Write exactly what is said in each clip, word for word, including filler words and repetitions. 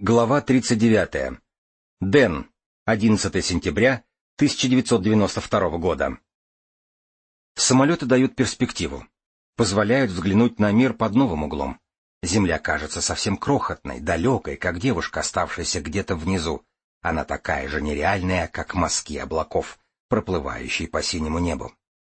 Глава тридцать девятая. Дэн. одиннадцатое сентября тысяча девятьсот девяносто второго года. Самолеты дают перспективу. Позволяют взглянуть на мир под новым углом. Земля кажется совсем крохотной, далекой, как девушка, оставшаяся где-то внизу. Она такая же нереальная, как мазки облаков, проплывающие по синему небу.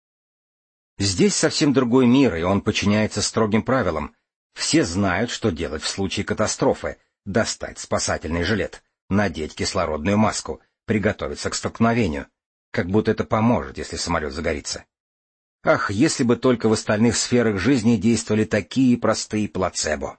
Здесь совсем другой мир, и он подчиняется строгим правилам. Все знают, что делать в случае катастрофы. Достать спасательный жилет, надеть кислородную маску, приготовиться к столкновению. Как будто это поможет, если самолет загорится. Ах, если бы только в остальных сферах жизни действовали такие простые плацебо.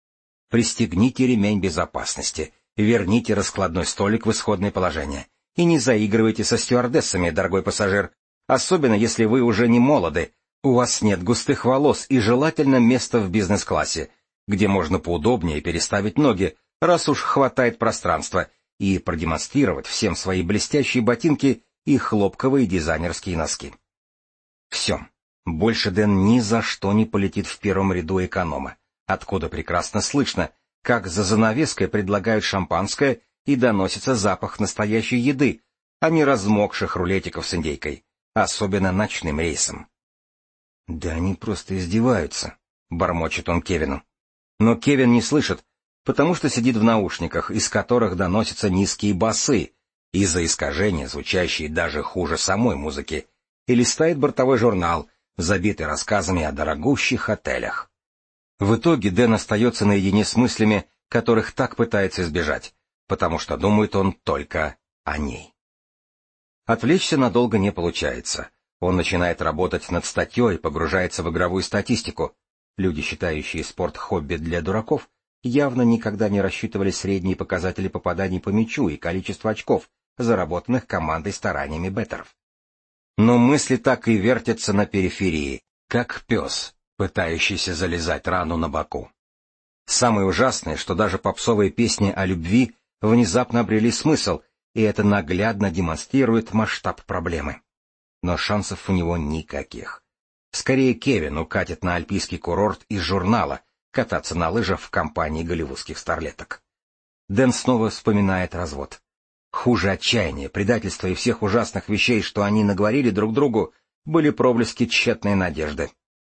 Пристегните ремень безопасности, верните раскладной столик в исходное положение. И не заигрывайте со стюардессами, дорогой пассажир, особенно если вы уже не молоды, у вас нет густых волос и желательно место в бизнес-классе, где можно поудобнее переставить ноги, раз уж хватает пространства, и продемонстрировать всем свои блестящие ботинки и хлопковые дизайнерские носки. Все. Больше Дэн ни за что не полетит в первом ряду эконома, откуда прекрасно слышно, как за занавеской предлагают шампанское и доносится запах настоящей еды, а не размокших рулетиков с индейкой, особенно ночным рейсом. «Да они просто издеваются», — бормочет он Кевину. Но Кевин не слышит, потому что сидит в наушниках, из которых доносятся низкие басы, из-за искажения, звучащие даже хуже самой музыки, и листает бортовой журнал, забитый рассказами о дорогущих отелях. В итоге Дэн остается наедине с мыслями, которых так пытается избежать, потому что думает он только о ней. Отвлечься надолго не получается. Он начинает работать над статьей и погружается в игровую статистику. Люди, считающие спорт хобби для дураков, явно никогда не рассчитывали средние показатели попаданий по мячу и количество очков, заработанных командой стараниями беттеров. Но мысли так и вертятся на периферии, как пес, пытающийся залезать рану на боку. Самое ужасное, что даже попсовые песни о любви внезапно обрели смысл, и это наглядно демонстрирует масштаб проблемы. Но шансов у него никаких. Скорее Кевин укатит на альпийский курорт из журнала кататься на лыжах в компании голливудских старлеток. Дэн снова вспоминает развод. Хуже отчаяния, предательства и всех ужасных вещей, что они наговорили друг другу, были проблески тщетной надежды.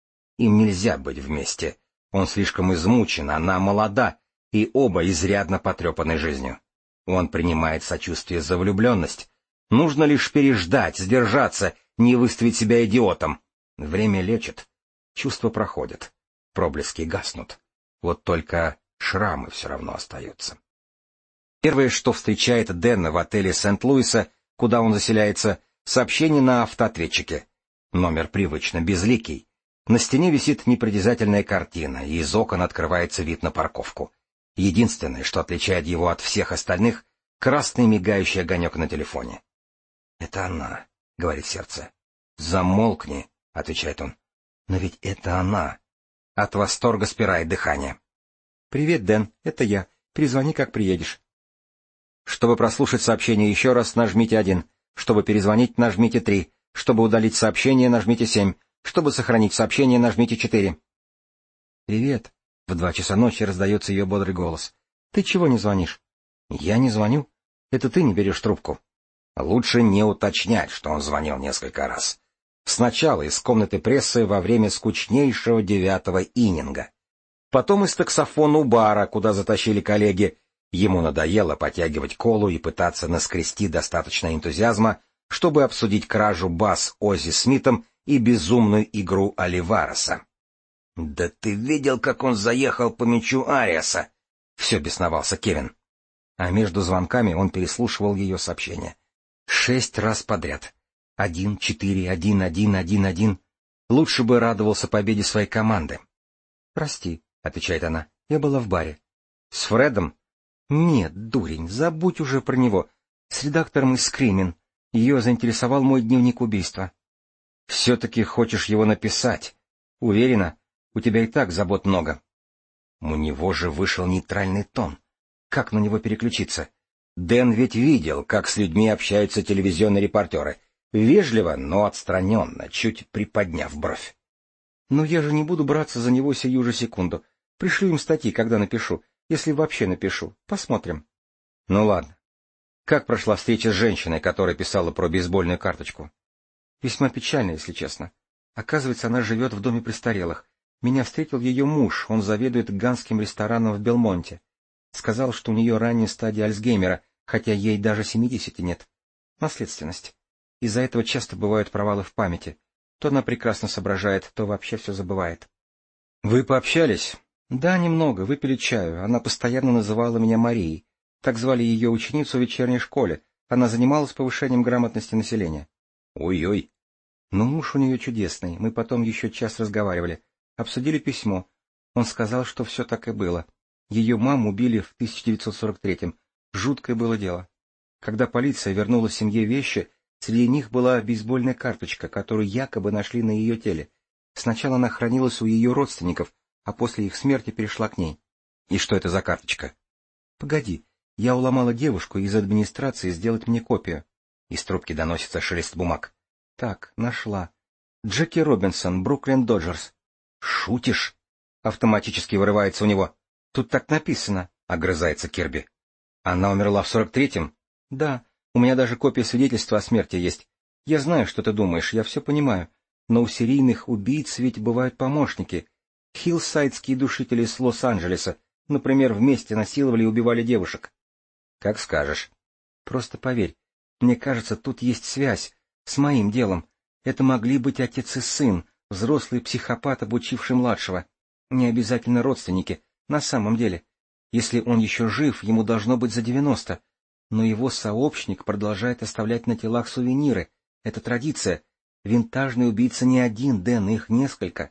Им нельзя быть вместе. Он слишком измучен, она молода, и оба изрядно потрепаны жизнью. Он принимает сочувствие за влюбленность. Нужно лишь переждать, сдержаться, не выставить себя идиотом. Время лечит, чувства проходят, проблески гаснут. Вот только шрамы все равно остаются. Первое, что встречает Дэна в отеле Сент-Луиса, куда он заселяется, сообщение на автоответчике. Номер привычно безликий. На стене висит непритязательная картина, и из окон открывается вид на парковку. Единственное, что отличает его от всех остальных, красный мигающий огонек на телефоне. «Это она», — говорит сердце. «Замолкни», — отвечает он. «Но ведь это она». От восторга спирает дыхание. «Привет, Дэн, это я. Перезвони, как приедешь». Чтобы прослушать сообщение еще раз, нажмите один. Чтобы перезвонить, нажмите три. Чтобы удалить сообщение, нажмите семь. Чтобы сохранить сообщение, нажмите четыре. «Привет». В два часа ночи раздается ее бодрый голос. «Ты чего не звонишь?» «Я не звоню. Это ты не берешь трубку». Лучше не уточнять, что он звонил несколько раз. Сначала из комнаты прессы во время скучнейшего девятого иннинга. Потом из таксофона у бара, куда затащили коллеги. Ему надоело потягивать колу и пытаться наскрести достаточно энтузиазма, чтобы обсудить кражу баз Оззи Смитом и безумную игру Оливареса. «Да ты видел, как он заехал по мячу Ариаса?» — все бесновался Кевин. А между звонками он переслушивал ее сообщения. Шесть раз подряд. Один, четыре, один, один, один, один. Лучше бы радовался победе своей команды. «Прости», — отвечает она, — «я была в баре». «С Фредом?» «Нет, дурень, забудь уже про него. С редактором из Скримин. Ее заинтересовал мой дневник убийства». «Все-таки хочешь его написать? Уверена, у тебя и так забот много». У него же вышел нейтральный тон. Как на него переключиться? Дэн ведь видел, как с людьми общаются телевизионные репортеры. Вежливо, но отстраненно, чуть приподняв бровь. «Но я же не буду браться за него сию же секунду. Пришлю им статьи, когда напишу. Если вообще напишу. Посмотрим. Ну ладно. Как прошла встреча с женщиной, которая писала про бейсбольную карточку? Весьма печально, если честно. Оказывается, она живет в доме престарелых. Меня встретил ее муж, он заведует ганским рестораном в Белмонте. Сказал, что у нее ранняя стадия Альцгеймера, хотя ей даже семидесяти нет. Наследственность. Из-за этого часто бывают провалы в памяти. То она прекрасно соображает, то вообще все забывает. Вы пообщались? Да, немного, выпили чаю. Она постоянно называла меня Марией. Так звали ее ученицу в вечерней школе. Она занималась повышением грамотности населения. Ой-ой. Но муж у нее чудесный. Мы потом еще час разговаривали. Обсудили письмо. Он сказал, что все так и было. Ее маму убили в тысяча девятьсот сорок третьем. Жуткое было дело. Когда полиция вернула семье вещи, среди них была бейсбольная карточка, которую якобы нашли на ее теле. Сначала она хранилась у ее родственников, а после их смерти перешла к ней. И что это за карточка? Погоди, я уломала девушку из администрации сделать мне копию. Из трубки доносится шелест бумаг. Так, нашла. Джеки Робинсон, Бруклин Доджерс. Шутишь? Автоматически вырывается у него. Тут так написано, огрызается Кирби. Она умерла в сорок третьем? Да, у меня даже копия свидетельства о смерти есть. Я знаю, что ты думаешь, я все понимаю. Но у серийных убийц ведь бывают помощники. Хиллсайдские душители из Лос-Анджелеса, например, вместе насиловали и убивали девушек. Как скажешь. Просто поверь, мне кажется, тут есть связь с моим делом. Это могли быть отец и сын, взрослый психопат, обучивший младшего. Не обязательно родственники, на самом деле. Если он еще жив, ему должно быть за девяносто. Но его сообщник продолжает оставлять на телах сувениры. Это традиция. Винтажный убийца не один, Дэн, их несколько.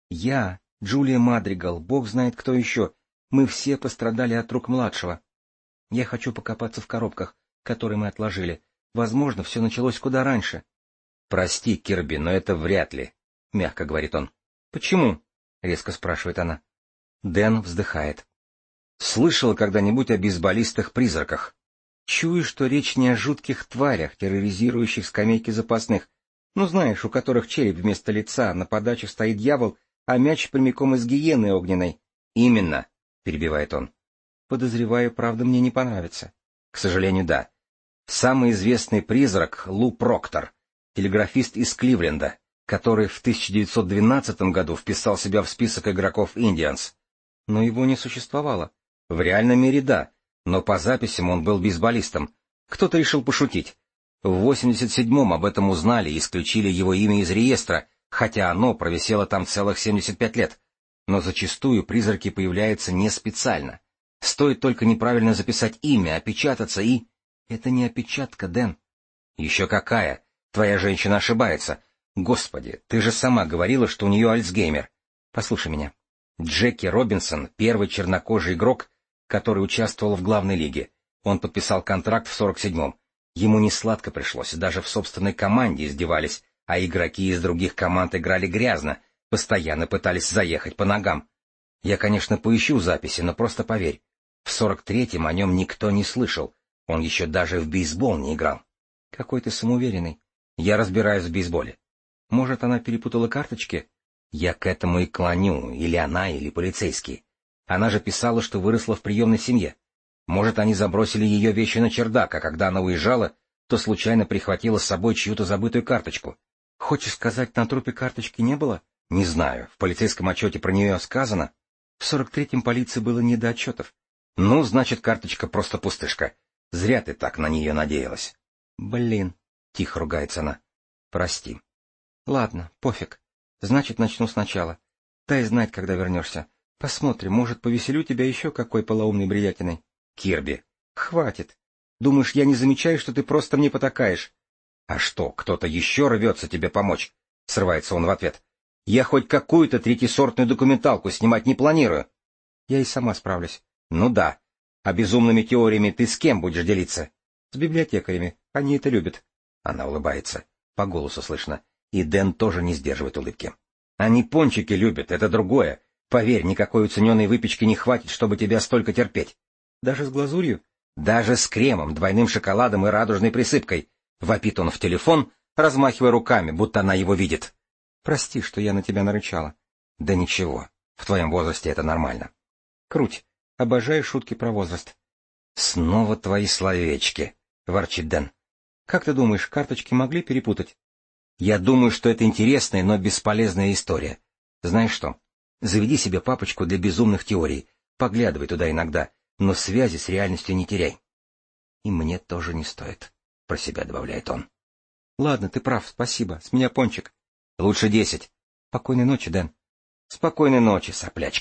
Я, Джулия Мадригал, бог знает кто еще. Мы все пострадали от рук младшего. Я хочу покопаться в коробках, которые мы отложили. Возможно, все началось куда раньше. — Прости, Кирби, но это вряд ли, — мягко говорит он. — Почему? — резко спрашивает она. Дэн вздыхает. — Слышала когда-нибудь о бейсболистах-призраках? Чую, что речь не о жутких тварях, терроризирующих скамейки запасных. Ну, знаешь, у которых череп вместо лица, на подаче стоит дьявол, а мяч прямиком из гиены огненной. — Именно, — перебивает он. — Подозреваю, правда, мне не понравится. — К сожалению, да. Самый известный призрак — Лу Проктор, телеграфист из Кливленда, который в тысяча девятьсот двенадцатом году вписал себя в список игроков Индианс. Но его не существовало. В реальном мире да, но по записям он был бейсболистом. Кто-то решил пошутить. В восемьдесят седьмом об этом узнали и исключили его имя из реестра, хотя оно провисело там целых семьдесят пять лет. Но зачастую призраки появляются не специально. Стоит только неправильно записать имя, опечататься и... Это не опечатка, Дэн. Еще какая? Твоя женщина ошибается. Господи, ты же сама говорила, что у нее Альцгеймер. Послушай меня. Джеки Робинсон — первый чернокожий игрок, который участвовал в главной лиге. Он подписал контракт в сорок седьмом. Ему несладко пришлось, даже в собственной команде издевались, а игроки из других команд играли грязно, постоянно пытались заехать по ногам. Я, конечно, поищу записи, но просто поверь, в сорок третьем о нем никто не слышал, он еще даже в бейсбол не играл. Какой ты самоуверенный. Я разбираюсь в бейсболе. Может, она перепутала карточки? Я к этому и клоню, или она, или полицейские. Она же писала, что выросла в приемной семье. Может, они забросили ее вещи на чердак, а когда она уезжала, то случайно прихватила с собой чью-то забытую карточку. Хочешь сказать, на трупе карточки не было? Не знаю, в полицейском отчете про нее сказано. В сорок третьем полиции было не до отчетов. Ну, значит, карточка просто пустышка. Зря ты так на нее надеялась. Блин, тихо ругается она. Прости. Ладно, пофиг. Значит, начну сначала. Дай знать, когда вернешься. Посмотрим, может, повеселю тебя еще какой полоумной бредятиной. Кирби. Хватит. Думаешь, я не замечаю, что ты просто мне потакаешь? А что, кто-то еще рвется тебе помочь? Срывается он в ответ. Я хоть какую-то третьесортную документалку снимать не планирую. Я и сама справлюсь. Ну да. А безумными теориями ты с кем будешь делиться? С библиотекарями. Они это любят. Она улыбается. По голосу слышно. И Дэн тоже не сдерживает улыбки. Они пончики любят, это другое. Поверь, никакой уцененной выпечки не хватит, чтобы тебя столько терпеть. Даже с глазурью? Даже с кремом, двойным шоколадом и радужной присыпкой. Вопит он в телефон, размахивая руками, будто она его видит. Прости, что я на тебя нарычала. Да ничего, в твоем возрасте это нормально. Круть. Обожаю шутки про возраст. Снова твои словечки, ворчит Дэн. Как ты думаешь, карточки могли перепутать? Я думаю, что это интересная, но бесполезная история. Знаешь что? Заведи себе папочку для безумных теорий, поглядывай туда иногда, но связи с реальностью не теряй. И мне тоже не стоит, про себя добавляет он. Ладно, ты прав, спасибо, с меня пончик. Лучше десять. Спокойной ночи, Дэн. Спокойной ночи, соплячка.